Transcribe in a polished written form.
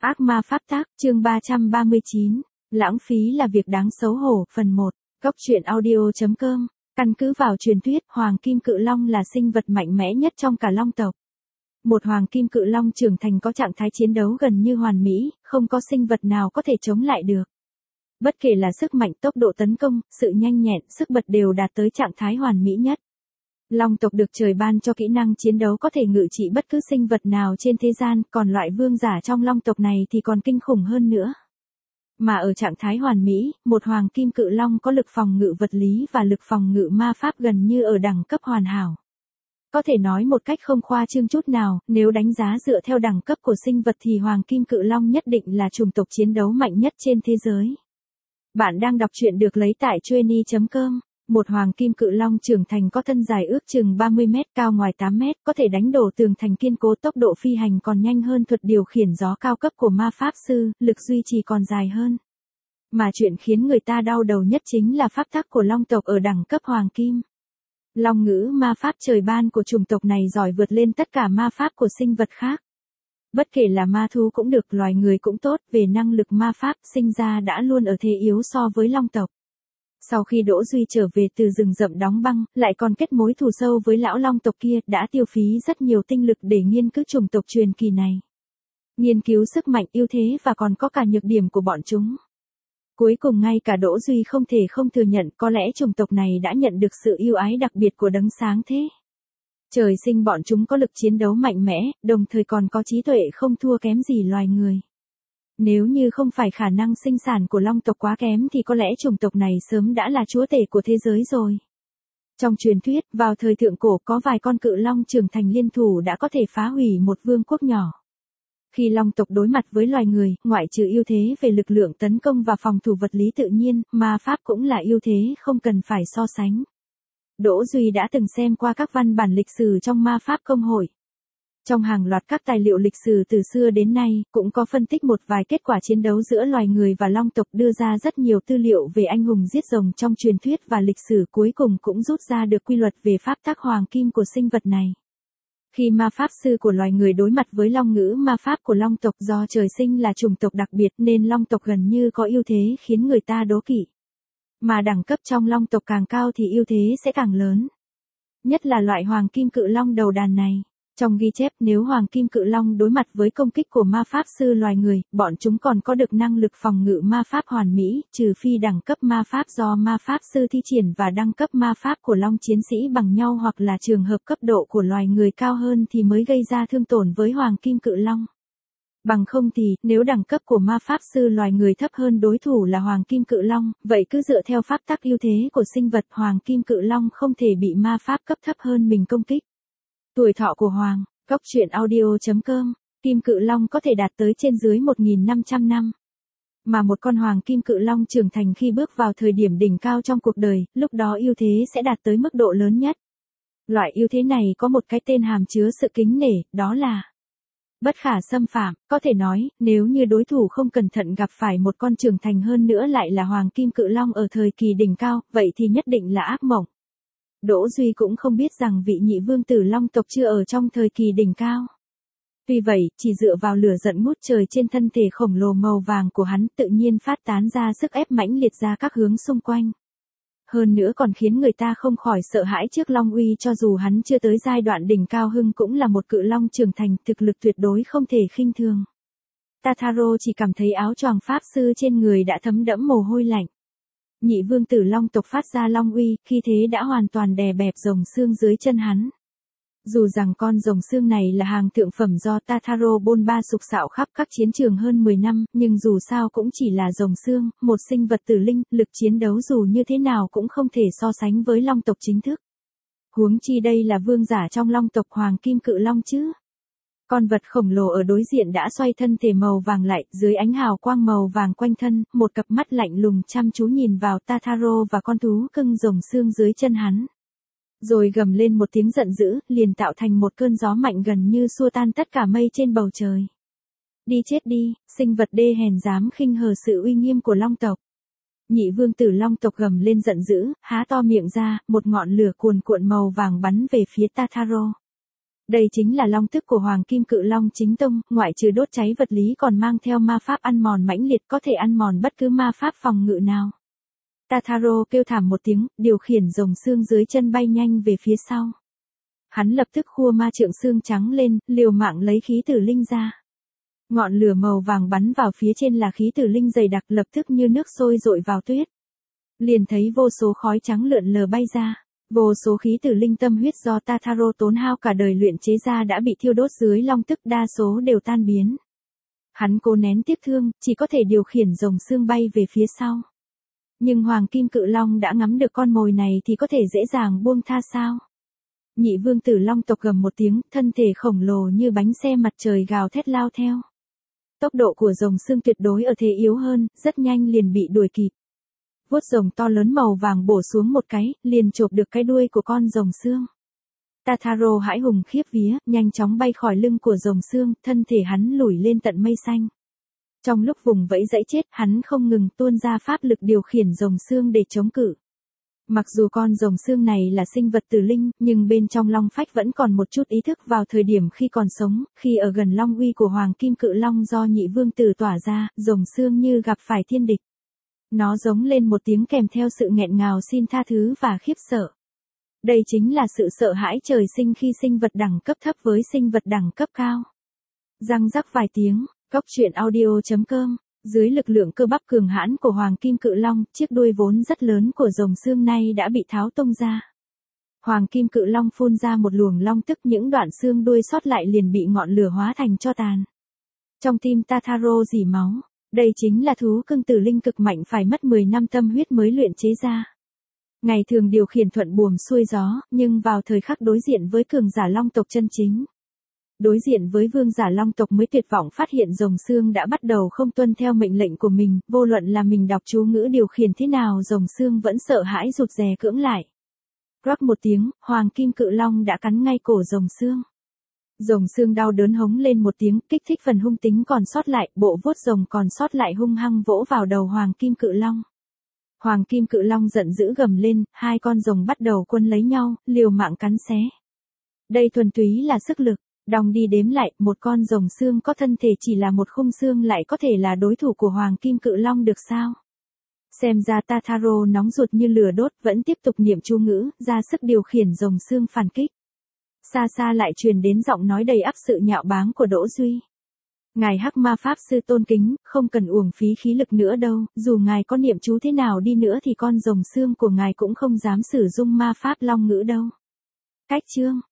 Ác ma pháp tác, chương 339. Lãng phí là việc đáng xấu hổ, phần 1. Góc truyện audio.com. Căn cứ vào truyền thuyết, Hoàng Kim Cự Long là sinh vật mạnh mẽ nhất trong cả Long tộc. Một Hoàng Kim Cự Long trưởng thành có trạng thái chiến đấu gần như hoàn mỹ, không có sinh vật nào có thể chống lại được. Bất kể là sức mạnh, tốc độ tấn công, sự nhanh nhẹn, sức bật đều đạt tới trạng thái hoàn mỹ nhất. Long tộc được trời ban cho kỹ năng chiến đấu có thể ngự trị bất cứ sinh vật nào trên thế gian, còn loại vương giả trong Long tộc này thì còn kinh khủng hơn nữa. Mà ở trạng thái hoàn mỹ, một Hoàng Kim Cự Long có lực phòng ngự vật lý và lực phòng ngự ma pháp gần như ở đẳng cấp hoàn hảo. Có thể nói một cách không khoa trương chút nào, nếu đánh giá dựa theo đẳng cấp của sinh vật thì Hoàng Kim Cự Long nhất định là chủng tộc chiến đấu mạnh nhất trên thế giới. Bạn đang đọc truyện được lấy tại Chueny.com. Một Hoàng Kim Cự Long trưởng thành có thân dài ước chừng 30 mét, cao ngoài 8 mét, có thể đánh đổ tường thành kiên cố, tốc độ phi hành còn nhanh hơn thuật điều khiển gió cao cấp của ma pháp sư, lực duy trì còn dài hơn. Mà chuyện khiến người ta đau đầu nhất chính là pháp tắc của Long tộc ở đẳng cấp Hoàng Kim. Long ngữ ma pháp trời ban của chủng tộc này giỏi vượt lên tất cả ma pháp của sinh vật khác. Bất kể là ma thú cũng được, loài người cũng tốt, về năng lực ma pháp sinh ra đã luôn ở thế yếu so với Long tộc. Sau khi Đỗ Duy trở về từ rừng rậm đóng băng, lại còn kết mối thù sâu với lão Long tộc kia, đã tiêu phí rất nhiều tinh lực để nghiên cứu chủng tộc truyền kỳ này. Nghiên cứu sức mạnh, ưu thế và còn có cả nhược điểm của bọn chúng. Cuối cùng ngay cả Đỗ Duy không thể không thừa nhận, có lẽ chủng tộc này đã nhận được sự yêu ái đặc biệt của đấng sáng thế. Trời sinh bọn chúng có lực chiến đấu mạnh mẽ, đồng thời còn có trí tuệ không thua kém gì loài người. Nếu như không phải khả năng sinh sản của Long tộc quá kém thì có lẽ chủng tộc này sớm đã là chúa tể của thế giới rồi. Trong truyền thuyết, vào thời thượng cổ có vài con cự long trưởng thành liên thủ đã có thể phá hủy một vương quốc nhỏ. Khi Long tộc đối mặt với loài người, ngoại trừ ưu thế về lực lượng tấn công và phòng thủ vật lý tự nhiên, ma pháp cũng là ưu thế không cần phải so sánh. Đỗ Duy đã từng xem qua các văn bản lịch sử trong ma pháp công hội. Trong hàng loạt các tài liệu lịch sử từ xưa đến nay, cũng có phân tích một vài kết quả chiến đấu giữa loài người và Long tộc, đưa ra rất nhiều tư liệu về anh hùng giết rồng trong truyền thuyết và lịch sử, cuối cùng cũng rút ra được quy luật về pháp tắc hoàng kim của sinh vật này. Khi ma pháp sư của loài người đối mặt với long ngữ ma pháp của Long tộc, do trời sinh là chủng tộc đặc biệt nên Long tộc gần như có ưu thế khiến người ta đố kỵ. Mà đẳng cấp trong Long tộc càng cao thì ưu thế sẽ càng lớn. Nhất là loại Hoàng Kim Cự Long đầu đàn này. Trong ghi chép, nếu Hoàng Kim Cự Long đối mặt với công kích của ma pháp sư loài người, bọn chúng còn có được năng lực phòng ngự ma pháp hoàn mỹ, trừ phi đẳng cấp ma pháp do ma pháp sư thi triển và đẳng cấp ma pháp của Long chiến sĩ bằng nhau, hoặc là trường hợp cấp độ của loài người cao hơn thì mới gây ra thương tổn với Hoàng Kim Cự Long. Bằng không thì, nếu đẳng cấp của ma pháp sư loài người thấp hơn đối thủ là Hoàng Kim Cự Long, vậy cứ dựa theo pháp tắc ưu thế của sinh vật, Hoàng Kim Cự Long không thể bị ma pháp cấp thấp hơn mình công kích. Tuổi thọ của Hoàng, góc truyện audio.com, Kim Cự Long có thể đạt tới trên dưới 1.500 năm. Mà một con Hoàng Kim Cự Long trưởng thành khi bước vào thời điểm đỉnh cao trong cuộc đời, lúc đó ưu thế sẽ đạt tới mức độ lớn nhất. Loại ưu thế này có một cái tên hàm chứa sự kính nể, đó là bất khả xâm phạm. Có thể nói, nếu như đối thủ không cẩn thận gặp phải một con trưởng thành hơn nữa lại là Hoàng Kim Cự Long ở thời kỳ đỉnh cao, vậy thì nhất định là ác mộng. Đỗ Duy cũng không biết rằng vị nhị vương tử Long tộc chưa ở trong thời kỳ đỉnh cao. Vì vậy, chỉ dựa vào lửa giận ngút trời trên thân thể khổng lồ màu vàng của hắn, tự nhiên phát tán ra sức ép mãnh liệt ra các hướng xung quanh. Hơn nữa còn khiến người ta không khỏi sợ hãi trước Long uy, cho dù hắn chưa tới giai đoạn đỉnh cao hưng cũng là một cự long trưởng thành, thực lực tuyệt đối không thể khinh thường. Tataro chỉ cảm thấy áo choàng pháp sư trên người đã thấm đẫm mồ hôi lạnh. Nhị vương tử Long tộc phát ra Long uy, khi thế đã hoàn toàn đè bẹp rồng xương dưới chân hắn. Dù rằng con rồng xương này là hàng thượng phẩm do Tataro bôn ba sục sạo khắp các chiến trường hơn 10 năm, nhưng dù sao cũng chỉ là rồng xương, một sinh vật tử linh, lực chiến đấu dù như thế nào cũng không thể so sánh với Long tộc chính thức. Huống chi đây là vương giả trong Long tộc Hoàng Kim Cự Long chứ. Con vật khổng lồ ở đối diện đã xoay thân thể màu vàng lại, dưới ánh hào quang màu vàng quanh thân, một cặp mắt lạnh lùng chăm chú nhìn vào Tataro và con thú cưng rồng xương dưới chân hắn. Rồi gầm lên một tiếng giận dữ, liền tạo thành một cơn gió mạnh gần như xua tan tất cả mây trên bầu trời. Đi chết đi, sinh vật đê hèn dám khinh hờ sự uy nghiêm của Long tộc. Nhị vương tử Long tộc gầm lên giận dữ, há to miệng ra, một ngọn lửa cuồn cuộn màu vàng bắn về phía Tataro. Đây chính là long tức của Hoàng Kim Cự Long chính tông, ngoại trừ đốt cháy vật lý còn mang theo ma pháp ăn mòn mãnh liệt, có thể ăn mòn bất cứ ma pháp phòng ngự nào. Tataro kêu thảm một tiếng, điều khiển rồng xương dưới chân bay nhanh về phía sau. Hắn lập tức khua ma trượng xương trắng lên, liều mạng lấy khí tử linh ra. Ngọn lửa màu vàng bắn vào phía trên là khí tử linh dày đặc, lập tức như nước sôi dội vào tuyết. Liền thấy vô số khói trắng lượn lờ bay ra. Vô số khí tử linh tâm huyết do Tataro tốn hao cả đời luyện chế ra đã bị thiêu đốt dưới long tức, đa số đều tan biến. Hắn cố nén tiếc thương, chỉ có thể điều khiển rồng xương bay về phía sau. Nhưng Hoàng Kim Cự Long đã ngắm được con mồi này thì có thể dễ dàng buông tha sao? Nhị vương tử long tộc gầm một tiếng, thân thể khổng lồ như bánh xe mặt trời gào thét lao theo. Tốc độ của rồng xương tuyệt đối ở thế yếu hơn, rất nhanh liền bị đuổi kịp. Vuốt rồng to lớn màu vàng bổ xuống một cái, liền chộp được cái đuôi của con rồng xương. Tataro hãi hùng khiếp vía, nhanh chóng bay khỏi lưng của rồng xương, thân thể hắn lủi lên tận mây xanh. Trong lúc vùng vẫy dãy chết, hắn không ngừng tuôn ra pháp lực điều khiển rồng xương để chống cự. Mặc dù con rồng xương này là sinh vật tử linh, nhưng bên trong long phách vẫn còn một chút ý thức vào thời điểm khi còn sống, khi ở gần long uy của Hoàng Kim Cự Long do nhị vương tử tỏa ra, rồng xương như gặp phải thiên địch. Nó giống lên một tiếng kèm theo sự nghẹn ngào xin tha thứ và khiếp sợ. Đây chính là sự sợ hãi trời sinh khi sinh vật đẳng cấp thấp với sinh vật đẳng cấp cao. Răng rắc vài tiếng, Cốc Truyện Audio.com. Dưới lực lượng cơ bắp cường hãn của Hoàng Kim Cự Long, chiếc đuôi vốn rất lớn của rồng xương này đã bị tháo tung ra. Hoàng Kim Cự Long phun ra một luồng long tức, những đoạn xương đuôi sót lại liền bị ngọn lửa hóa thành tro tàn. Trong tim Tataro rỉ máu. Đây chính là thú cưng tử linh cực mạnh, phải mất 10 năm tâm huyết mới luyện chế ra. Ngày thường điều khiển thuận buồm xuôi gió, nhưng vào thời khắc đối diện với cường giả long tộc chân chính. Đối diện với vương giả long tộc mới tuyệt vọng phát hiện rồng xương đã bắt đầu không tuân theo mệnh lệnh của mình, vô luận là mình đọc chú ngữ điều khiển thế nào rồng xương vẫn sợ hãi rụt rè cưỡng lại. Rắc một tiếng, Hoàng Kim Cự Long đã cắn ngay cổ rồng xương. Rồng xương đau đớn hống lên một tiếng, kích thích phần hung tính còn sót lại, bộ vuốt rồng còn sót lại hung hăng vỗ vào đầu Hoàng Kim Cự Long. Hoàng Kim Cự Long giận dữ gầm lên, hai con rồng bắt đầu quấn lấy nhau, liều mạng cắn xé. Đây thuần túy là sức lực, đong đi đếm lại, một con rồng xương có thân thể chỉ là một khung xương lại có thể là đối thủ của Hoàng Kim Cự Long được sao? Xem ra Tataro nóng ruột như lửa đốt, vẫn tiếp tục niệm chú ngữ, ra sức điều khiển rồng xương phản kích. Xa xa lại truyền đến giọng nói đầy ắp sự nhạo báng của Đỗ Duy. Ngài Hắc Ma Pháp Sư tôn kính, không cần uổng phí khí lực nữa đâu, dù ngài có niệm chú thế nào đi nữa thì con rồng xương của ngài cũng không dám sử dụng ma pháp long ngữ đâu. Cách chương